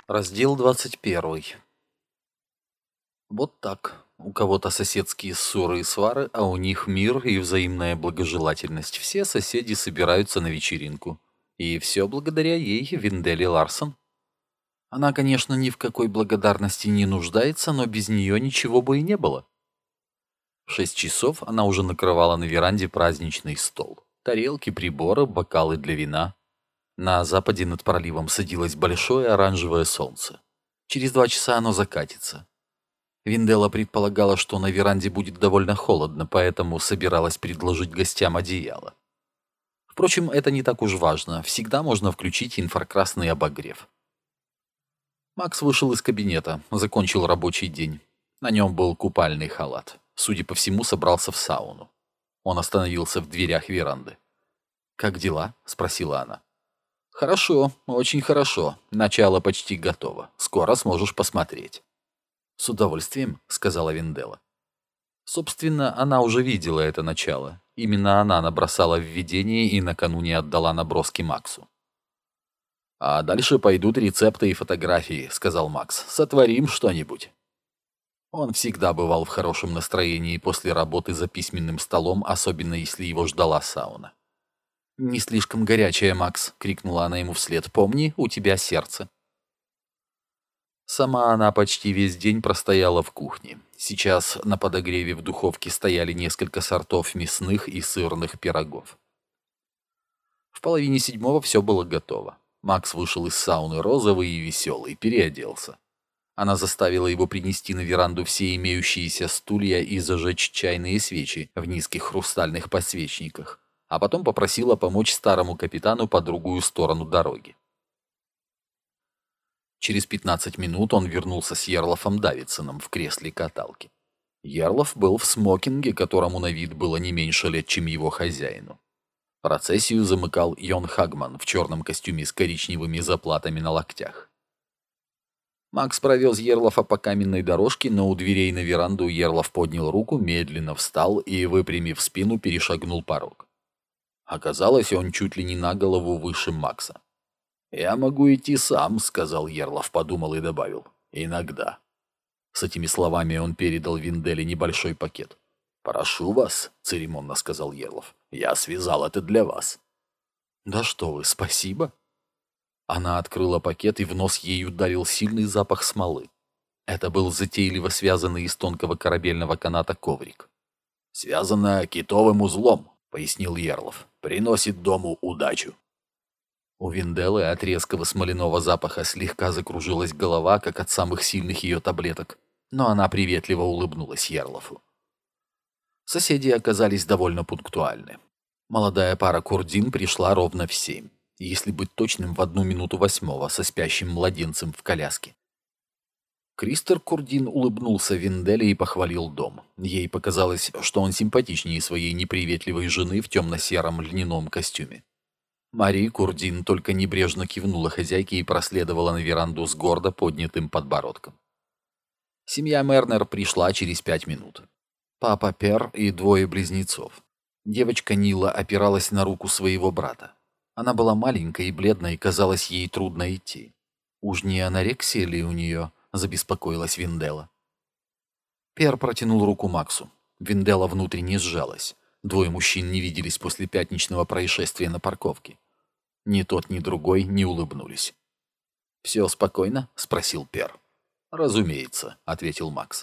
Раздел 21. Вот так. У кого-то соседские ссоры и свары, а у них мир и взаимная благожелательность. Все соседи собираются на вечеринку. И все благодаря ей, Винделе Ларсон. Она, конечно, ни в какой благодарности не нуждается, но без нее ничего бы и не было. В 6 часов она уже накрывала на веранде праздничный стол. Тарелки, приборы, бокалы для вина. На западе над проливом садилось большое оранжевое солнце. Через 2 часа оно закатится. Винделла предполагала, что на веранде будет довольно холодно, поэтому собиралась предложить гостям одеяло. Впрочем, это не так уж важно. Всегда можно включить инфракрасный обогрев. Макс вышел из кабинета, закончил рабочий день. На нем был купальный халат. Судя по всему, собрался в сауну. Он остановился в дверях веранды. «Как дела?» — спросила она. «Хорошо, очень хорошо. Начало почти готово. Скоро сможешь посмотреть». «С удовольствием», — сказала Винделла. Собственно, она уже видела это начало. Именно она набросала введение и накануне отдала наброски Максу. «А дальше пойдут рецепты и фотографии», — сказал Макс. «Сотворим что-нибудь». Он всегда бывал в хорошем настроении после работы за письменным столом, особенно если его ждала сауна. «Не слишком горячая, Макс», — крикнула она ему вслед. «Помни, у тебя сердце». Сама она почти весь день простояла в кухне. Сейчас на подогреве в духовке стояли несколько сортов мясных и сырных пирогов. В 6:30 все было готово. Макс вышел из сауны розовый и веселый, переоделся. Она заставила его принести на веранду все имеющиеся стулья и зажечь чайные свечи в низких хрустальных подсвечниках, а потом попросила помочь старому капитану по другую сторону дороги. Через 15 минут он вернулся с Ярлофом Давидсоном в кресле каталки. Ярлов был в смокинге, которому на вид было не меньше лет, чем его хозяину. Процессию замыкал Йон Хагман в черном костюме с коричневыми заплатами на локтях. Макс провез Ярлофа по каменной дорожке, но у дверей на веранду Ярлов поднял руку, медленно встал и, выпрямив спину, перешагнул порог. Оказалось, он чуть ли не на голову выше Макса. «Я могу идти сам», — сказал Ярлов, подумал и добавил. «Иногда». С этими словами он передал Винделле небольшой пакет. «Прошу вас», — церемонно сказал Ярлов. «Я связал это для вас». «Да что вы, спасибо». Она открыла пакет, и в нос ей ударил сильный запах смолы. Это был затейливо связанный из тонкого корабельного каната коврик. «Связано китовым узлом», — пояснил Ярлов. «Приносит дому удачу». У Винделлы от резкого смоляного запаха слегка закружилась голова, как от самых сильных ее таблеток, но она приветливо улыбнулась Ярлофу. Соседи оказались довольно пунктуальны. Молодая пара Курдин пришла ровно в 7, если быть точным, в 1:08 со спящим младенцем в коляске. Кристер Курдин улыбнулся Винделле и похвалил дом. Ей показалось, что он симпатичнее своей неприветливой жены в темно-сером льняном костюме. Мари Курдин только небрежно кивнула хозяйке и проследовала на веранду с гордо поднятым подбородком. Семья Мернер пришла через 5 минут. Папа Пер и 2 близнецов. Девочка Нила опиралась на руку своего брата. Она была маленькой и бледной, и казалось, ей трудно идти. «Уж не анорексия ли у нее?» — забеспокоилась Винделла. Пер протянул руку Максу. Винделла внутренне сжалась. 2 мужчин не виделись после пятничного происшествия на парковке. Ни тот, ни другой не улыбнулись. «Все спокойно?» — спросил Пер. «Разумеется», — ответил Макс.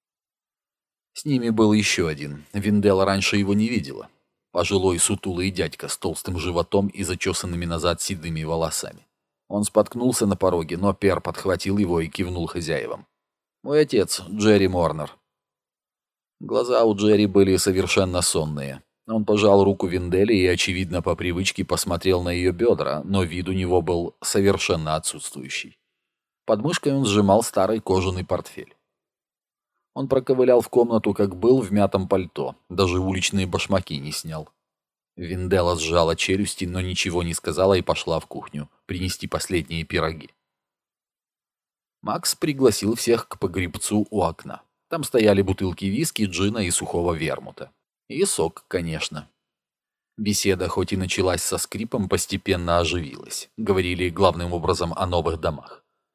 С ними был еще один. Винделла раньше его не видела. Пожилой сутулый дядька с толстым животом и зачесанными назад седыми волосами. Он споткнулся на пороге, но Пер подхватил его и кивнул хозяевам. «Мой отец, Джерри Морнер». Глаза у Джерри были совершенно сонные. Он пожал руку Винделле и, очевидно, по привычке посмотрел на ее бедра, но вид у него был совершенно отсутствующий. Под мышкой он сжимал старый кожаный портфель. Он проковылял в комнату, как был, в мятом пальто, даже уличные башмаки не снял. Винделла сжала челюсти, но ничего не сказала и пошла в кухню принести последние пироги. Макс пригласил всех к погребцу у окна. Там стояли бутылки виски, джина и сухого вермута. И сок, конечно. Беседа, хоть и началась со скрипом, постепенно оживилась. Говорили главным образом о новых домах.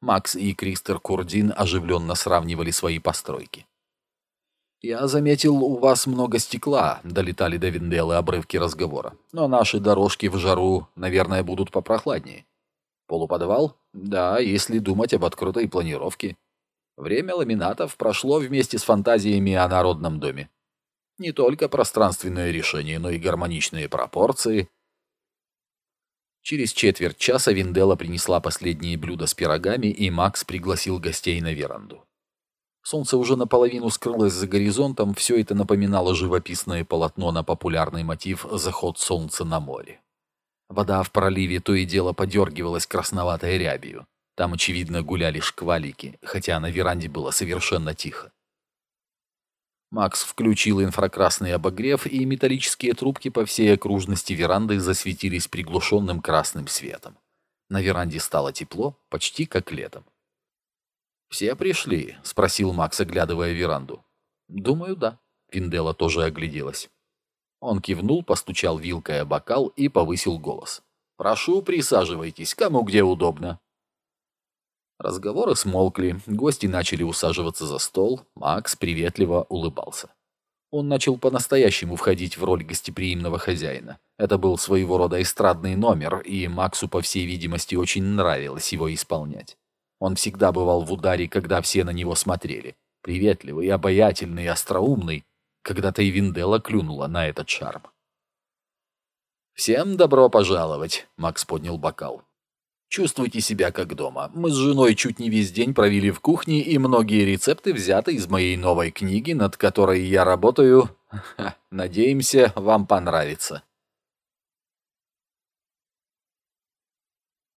Макс и Кристер Курдин оживленно сравнивали свои постройки. «Я заметил, у вас много стекла», — долетали до Винделы обрывки разговора. «Но наши дорожки в жару, наверное, будут попрохладнее». «Полуподвал?» «Да, если думать об открытой планировке». «Время ламинатов прошло вместе с фантазиями о народном доме. Не только пространственное решение, но и гармоничные пропорции». Через четверть часа Виндела принесла последние блюда с пирогами, и Макс пригласил гостей на веранду. Солнце уже наполовину скрылось за горизонтом, все это напоминало живописное полотно на популярный мотив «Заход солнца на море». Вода в проливе то и дело подергивалась красноватой рябью. Там, очевидно, гуляли шквалики, хотя на веранде было совершенно тихо. Макс включил инфракрасный обогрев, и металлические трубки по всей окружности веранды засветились приглушенным красным светом. На веранде стало тепло, почти как летом. «Все пришли?» — спросил Макс, оглядывая веранду. «Думаю, да». Виндела тоже огляделась. Он кивнул, постучал вилкой о бокал и повысил голос. «Прошу, присаживайтесь, кому где удобно». Разговоры смолкли, гости начали усаживаться за стол, Макс приветливо улыбался. Он начал по-настоящему входить в роль гостеприимного хозяина. Это был своего рода эстрадный номер, и Максу, по всей видимости, очень нравилось его исполнять. Он всегда бывал в ударе, когда все на него смотрели. Приветливый, обаятельный, остроумный. Когда-то и Виндела клюнула на этот шарм. «Всем добро пожаловать!» — Макс поднял бокал. «Чувствуйте себя как дома. Мы с женой чуть не весь день провели в кухне, и многие рецепты взяты из моей новой книги, над которой я работаю. Надеемся, вам понравится».